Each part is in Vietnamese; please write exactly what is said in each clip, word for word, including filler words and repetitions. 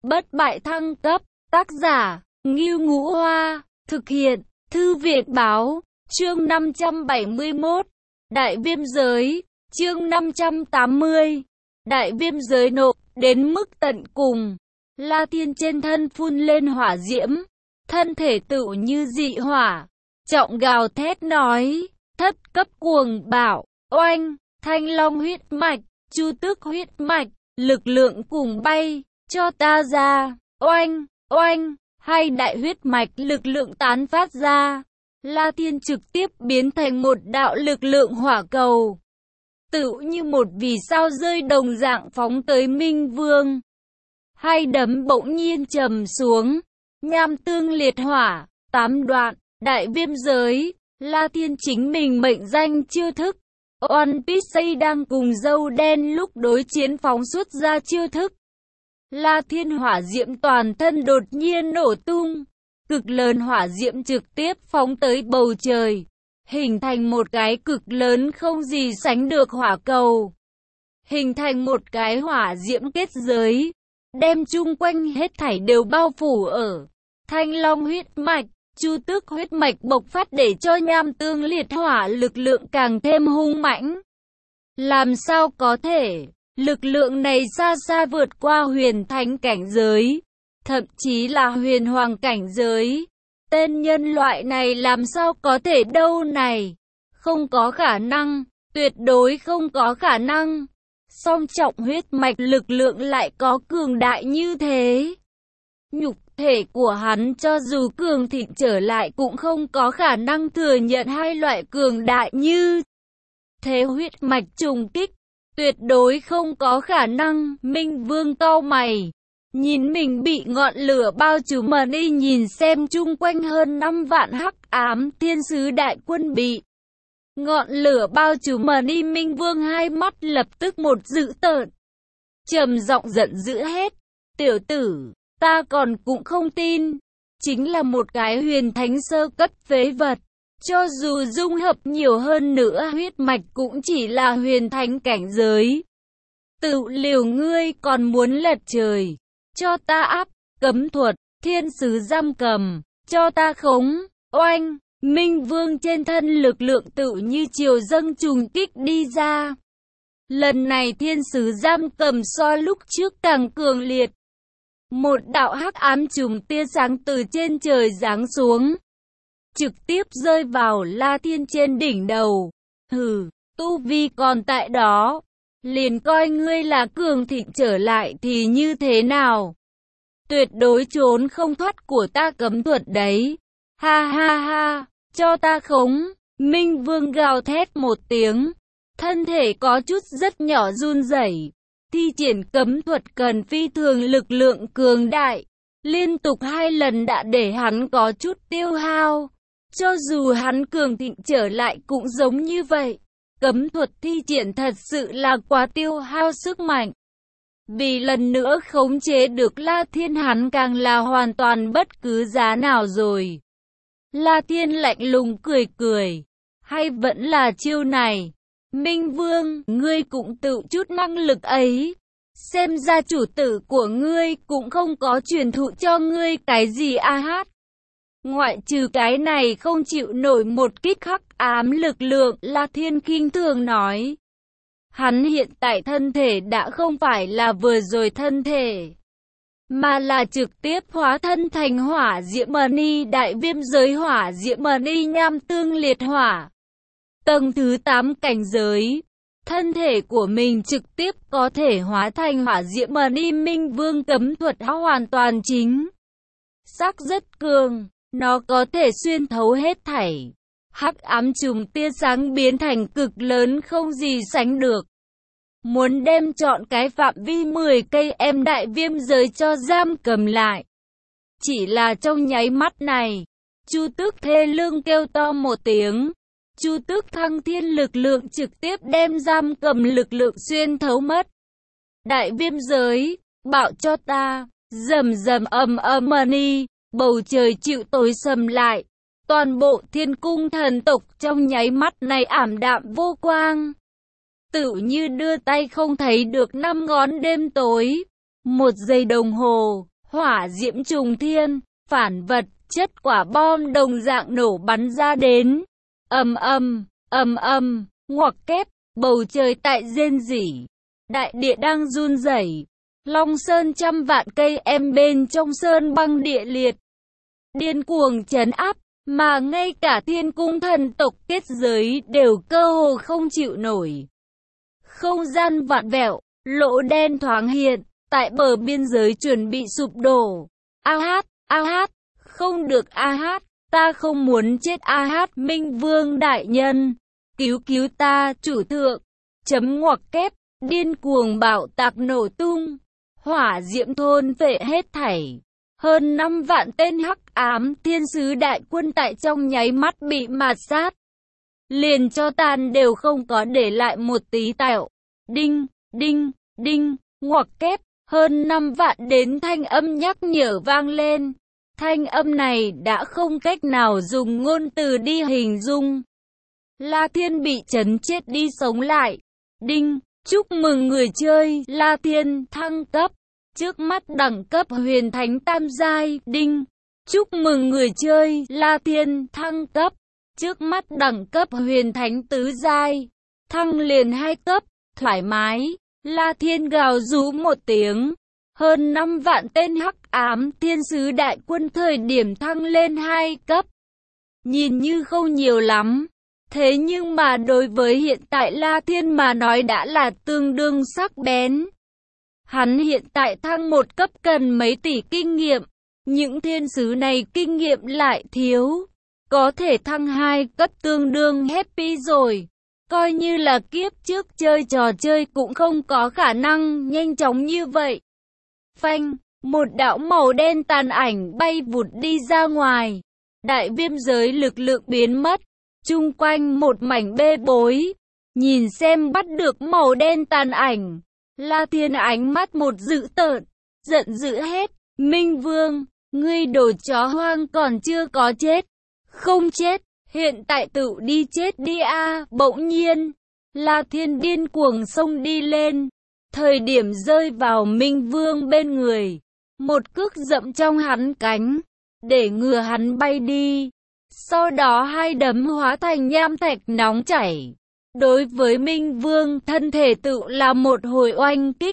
bất bại thăng cấp, tác giả, Ngưu Ngũ Hoa, thực hiện, Thư viện Báo, chương năm trăm bảy mươi mốt, Đại Viêm Giới, chương năm trăm tám mươi, Đại Viêm Giới nộ, đến mức tận cùng, La Thiên trên thân phun lên hỏa diễm, thân thể tựu như dị hỏa, trọng gào thét nói, thất cấp cuồng bạo, oanh, Thanh Long huyết mạch, Chu Tước huyết mạch, lực lượng cùng bay, cho ta ra, oanh, oanh, hai đại huyết mạch lực lượng tán phát ra, La Thiên trực tiếp biến thành một đạo lực lượng hỏa cầu, tựu như một vì sao rơi đồng dạng phóng tới Minh Vương. Hai đấm bỗng nhiên trầm xuống, nham tương liệt hỏa, tám đoạn, Đại Viêm Giới, La Thiên chính mình mệnh danh chiêu thức. One Piece đang cùng dâu đen lúc đối chiến phóng xuất ra chiêu thức. La Thiên hỏa diễm toàn thân đột nhiên nổ tung, cực lớn hỏa diễm trực tiếp phóng tới bầu trời, hình thành một cái cực lớn không gì sánh được hỏa cầu, hình thành một cái hỏa diễm kết giới, đem chung quanh hết thảy đều bao phủ ở. Thanh Long huyết mạch, Chu Tước huyết mạch bộc phát để cho nham tương liệt hỏa lực lượng càng thêm hung mãnh. Làm sao có thể, lực lượng này xa xa vượt qua huyền thánh cảnh giới, thậm chí là huyền hoàng cảnh giới. Tên nhân loại này làm sao có thể đâu này, không có khả năng, tuyệt đối không có khả năng. Song trọng huyết mạch lực lượng lại có cường đại như thế. Nhục thể của hắn cho dù cường thịnh trở lại cũng không có khả năng thừa nhận hai loại cường đại như thế huyết mạch trùng kích, tuyệt đối không có khả năng. Minh Vương cau mày, nhìn mình bị ngọn lửa bao trùm mà đi, nhìn xem chung quanh hơn năm vạn hắc ám thiên sứ đại quân bị ngọn lửa bao trùm mà đi. Minh Vương hai mắt lập tức một dữ tợn, trầm giọng giận dữ hết, tiểu tử, ta còn cũng không tin, chính là một cái huyền thánh sơ cấp phế vật, cho dù dung hợp nhiều hơn nữa huyết mạch cũng chỉ là huyền thánh cảnh giới. Tự liều ngươi còn muốn lật trời, cho ta áp, cấm thuật, thiên sứ giam cầm, cho ta khống, oanh, Minh Vương trên thân lực lượng tự như triều dâng trùng kích đi ra. Lần này thiên sứ giam cầm so lúc trước càng cường liệt. Một đạo hắc ám chùm tia sáng từ trên trời giáng xuống, trực tiếp rơi vào La Thiên trên đỉnh đầu. Hừ, tu vi còn tại đó, liền coi ngươi là cường thịnh trở lại thì như thế nào? Tuyệt đối trốn không thoát của ta cấm thuật đấy. Ha ha ha, cho ta khống. Minh Vương gào thét một tiếng, thân thể có chút rất nhỏ run rẩy. Thi triển cấm thuật cần phi thường lực lượng cường đại, liên tục hai lần đã để hắn có chút tiêu hao. Cho dù hắn cường thịnh trở lại cũng giống như vậy. Cấm thuật thi triển thật sự là quá tiêu hao sức mạnh. Vì lần nữa khống chế được La Thiên, hắn càng là hoàn toàn bất cứ giá nào rồi. La Thiên lạnh lùng cười cười, hay vẫn là chiêu này? Minh Vương, ngươi cũng tự chút năng lực ấy. Xem ra chủ tử của ngươi cũng không có truyền thụ cho ngươi cái gì a hát. Ngoại trừ cái này không chịu nổi một kích hắc ám lực lượng, La Thiên khinh thường nói. Hắn hiện tại thân thể đã không phải là vừa rồi thân thể, mà là trực tiếp hóa thân thành hỏa diễm ni, Đại Viêm Giới hỏa diễm ni nham tương liệt hỏa. Tầng thứ tám cảnh giới, thân thể của mình trực tiếp có thể hóa thành hỏa diễm ni. Minh Vương cấm thuật hoàn toàn chính xác rất cường, nó có thể xuyên thấu hết thảy. Hắc ám trùng tia sáng biến thành cực lớn không gì sánh được, muốn đem chọn cái phạm vi mười cây em Đại Viêm Giới cho giam cầm lại. Chỉ là trong nháy mắt này, Chu Tước thê lương kêu to một tiếng. Chu Tước thăng thiên lực lượng trực tiếp đem giam cầm lực lượng xuyên thấu mất. Đại Viêm Giới, bạo cho ta, rầm rầm ầm ầm ni, bầu trời chịu tối sầm lại. Toàn bộ thiên cung thần tộc trong nháy mắt này ảm đạm vô quang, tựu như đưa tay không thấy được năm ngón đêm tối. Một giây đồng hồ, hỏa diễm trùng thiên, phản vật, chất quả bom đồng dạng nổ bắn ra đến. Ầm ầm, ầm ầm, ngoặc kép, bầu trời tại rên rỉ, đại địa đang run rẩy. Long Sơn trăm vạn cây em bên trong sơn băng địa liệt, điên cuồng trấn áp, mà ngay cả thiên cung thần tộc kết giới đều cơ hồ không chịu nổi. Không gian vặn vẹo, lỗ đen thoáng hiện, tại bờ biên giới chuẩn bị sụp đổ. A hát, a hát, không được a hát, ta không muốn chết a hát, Minh Vương đại nhân, cứu cứu ta, chủ thượng. Chấm ngoặc kép, điên cuồng bạo tạc nổ tung, hỏa diễm thôn phệ hết thảy. Hơn năm vạn tên hắc ám thiên sứ đại quân tại trong nháy mắt bị mạt sát. Liền cho tàn đều không có để lại một tí tẹo. Đinh, đinh, đinh, ngoặc kép, hơn năm vạn đến thanh âm nhắc nhở vang lên. Thanh âm này đã không cách nào dùng ngôn từ đi hình dung. La Thiên bị chấn chết đi sống lại. Đinh, chúc mừng người chơi, La Thiên thăng cấp. Trước mắt đẳng cấp huyền thánh tam giai. Đinh, chúc mừng người chơi, La Thiên thăng cấp. Trước mắt đẳng cấp huyền thánh tứ giai. Thăng liền hai cấp, thoải mái. La Thiên gào rú một tiếng. Hơn năm vạn tên hắc ám thiên sứ đại quân thời điểm thăng lên hai cấp. Nhìn như không nhiều lắm. Thế nhưng mà đối với hiện tại La Thiên mà nói đã là tương đương sắc bén. Hắn hiện tại thăng một cấp cần mấy tỷ kinh nghiệm. Những thiên sứ này kinh nghiệm lại thiếu. Có thể thăng hai cấp tương đương happy rồi. Coi như là kiếp trước chơi trò chơi cũng không có khả năng nhanh chóng như vậy. Phanh, một đạo màu đen tàn ảnh bay vụt đi ra ngoài. Đại viêm giới lực lượng biến mất. Chung quanh một mảnh bê bối. Nhìn xem bắt được màu đen tàn ảnh. La Thiên ánh mắt một dữ tợn. Giận dữ hết. Minh Vương, ngươi đồ chó hoang còn chưa có chết. Không chết, hiện tại tự đi chết đi a. À. Bỗng nhiên, La Thiên điên cuồng xông đi lên. Thời điểm rơi vào Minh Vương bên người. Một cước dậm trong hắn cánh. Để ngừa hắn bay đi. Sau đó hai đấm hóa thành nham thạch nóng chảy. Đối với Minh Vương thân thể tự là một hồi oanh kích.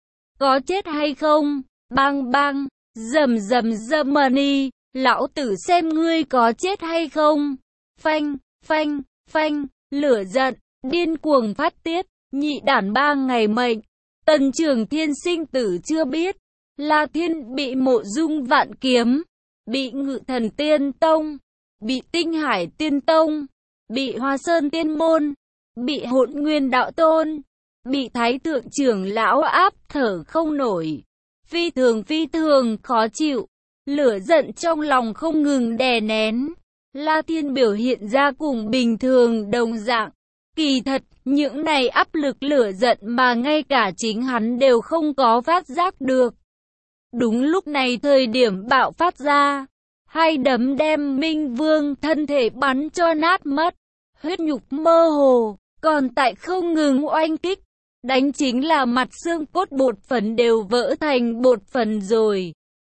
Có chết hay không? Bang bang, rầm rầm Germany. Lão tử xem ngươi có chết hay không? Phanh, phanh, phanh, lửa giận, điên cuồng phát tiết. Nhị đản ba ngày mệnh. Tần Trường Thiên sinh tử chưa biết. La Thiên bị Mộ Dung Vạn Kiếm, bị Ngự Thần Tiên Tông, bị Tinh Hải Tiên Tông, bị Hoa Sơn Tiên Môn, bị Hỗn Nguyên Đạo Tôn, bị Thái Thượng Trưởng Lão áp thở không nổi. Phi thường phi thường khó chịu, lửa giận trong lòng không ngừng đè nén. La Thiên biểu hiện ra cùng bình thường đồng dạng. Kỳ thật, những này áp lực lửa giận mà ngay cả chính hắn đều không có phát giác được. Đúng lúc này thời điểm bạo phát ra, hai đấm đem Minh Vương thân thể bắn cho nát mất, huyết nhục mơ hồ, còn tại không ngừng oanh kích, đánh chính là mặt xương cốt bột phấn đều vỡ thành bột phấn rồi.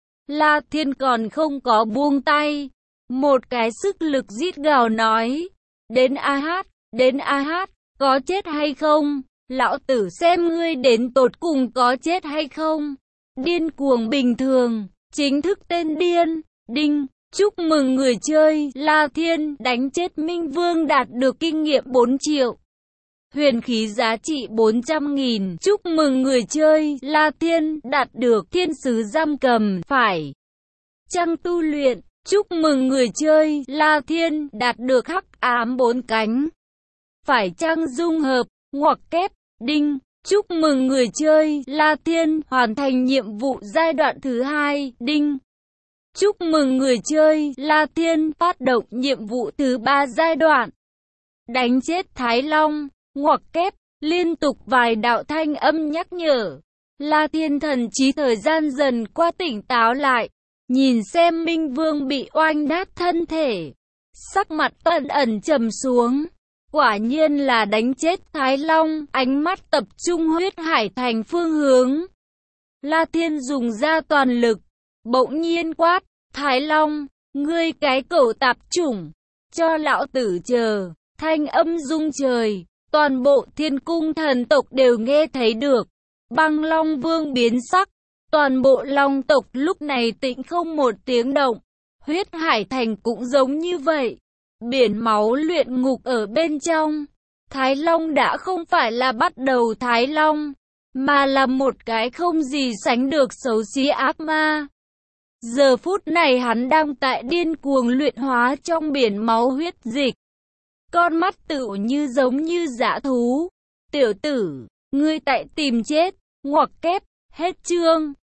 La Thiên còn không có buông tay, một cái sức lực rít gào nói, đến a hát, đến a hát, có chết hay không? Lão tử xem ngươi đến tột cùng có chết hay không? Điên cuồng bình thường, chính thức tên điên. Đinh, chúc mừng người chơi, La Thiên đánh chết Minh Vương đạt được kinh nghiệm bốn triệu. Huyền khí giá trị bốn trăm nghìn. Chúc mừng người chơi, La Thiên đạt được thiên sứ giam cầm, phải chăng tu luyện. Chúc mừng người chơi, La Thiên đạt được hắc ám bốn cánh. Phải chăng dung hợp, ngoặc kép. Đinh, chúc mừng người chơi, La Thiên hoàn thành nhiệm vụ giai đoạn thứ hai. Đinh, chúc mừng người chơi, La Thiên phát động nhiệm vụ thứ ba giai đoạn. Đánh chết Thái Long, ngoặc kép, liên tục vài đạo thanh âm nhắc nhở. La Thiên thần trí thời gian dần qua tỉnh táo lại, nhìn xem Minh Vương bị oanh nát thân thể. Sắc mặt ẩn ẩn trầm xuống. Quả nhiên là đánh chết Thái Long, ánh mắt tập trung huyết hải thành phương hướng. La Thiên dùng ra toàn lực, bỗng nhiên quát, Thái Long, ngươi cái cẩu tạp chủng, cho lão tử chờ, thanh âm rung trời, toàn bộ thiên cung thần tộc đều nghe thấy được, Băng Long Vương biến sắc, toàn bộ Long tộc lúc này tĩnh không một tiếng động, huyết hải thành cũng giống như vậy, biển máu luyện ngục ở bên trong, Thái Long đã không phải là bắt đầu Thái Long, mà là một cái không gì sánh được xấu xí ác ma. Giờ phút này hắn đang tại điên cuồng luyện hóa trong biển máu huyết dịch. Con mắt tựu như giống như dã thú. Tiểu tử, ngươi tại tìm chết, ngoặc kép, hết chương.